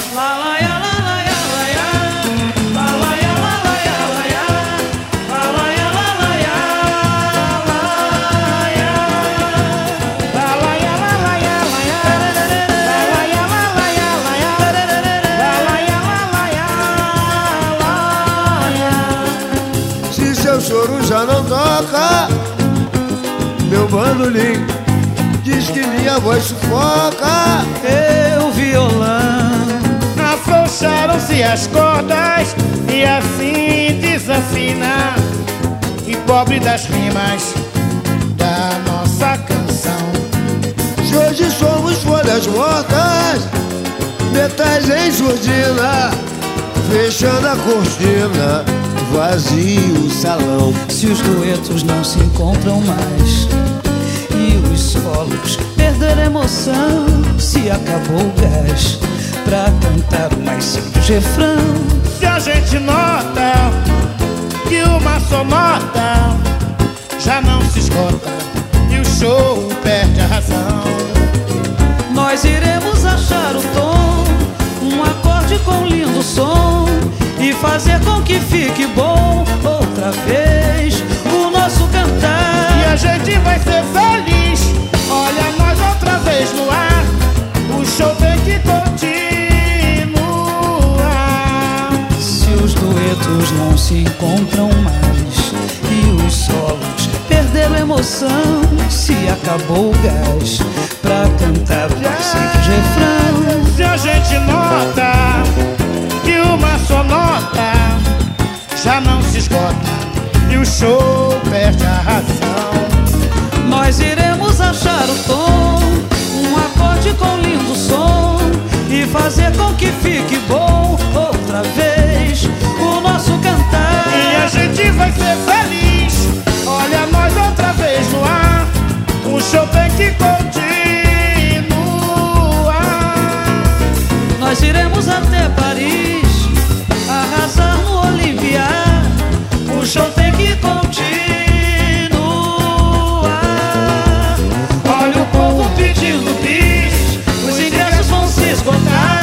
La la ya la la ya la ya. La la ya la la ya la ya. La la ya la la ya la ya. La la ya la la ya la ya. La la ya la la ya la ya. La la ya la la ya la ya. Se seu choro já não toca, meu bandolim diz que minha voz sufoca. Eu violão. Afrouxaram-se as cordas e assim desafina. E pobre das rimas da nossa canção. Se hoje somos folhas mortas, metais em surdina, fechando a cortina, vazio o salão. Se os duetos não se encontram mais e os solos perderam a emoção, se acabou o gás pra cantar o mais simples refrão. Se a gente nota que uma só nota já não se esgota e o show perde a razão, nós iremos achar o tom, um acorde com lindo som, e fazer com que fique bom outra vez o nosso cantar. E a gente vai ser feliz. Olha nós outra vez no ar. O show tem que continuar. Se os duetos não se encontram mais e os solos perderam a emoção, se acabou o gás pra cantar o mais simples refrão. Se a gente nota que uma só nota já não se esgota e o show perde a razão, nós iremos achar o tom, um acorde com lindo som, e fazer com que fique bom outra vez o nosso cantar. E a gente vai ser feliz. Olha nós outra vez no ar. O show tem que continuar. Nós iremos até Paris, arrasar no Olimpia. O show tem que continuar. Olha o povo pedindo bis, os ingressos vão se esgotar.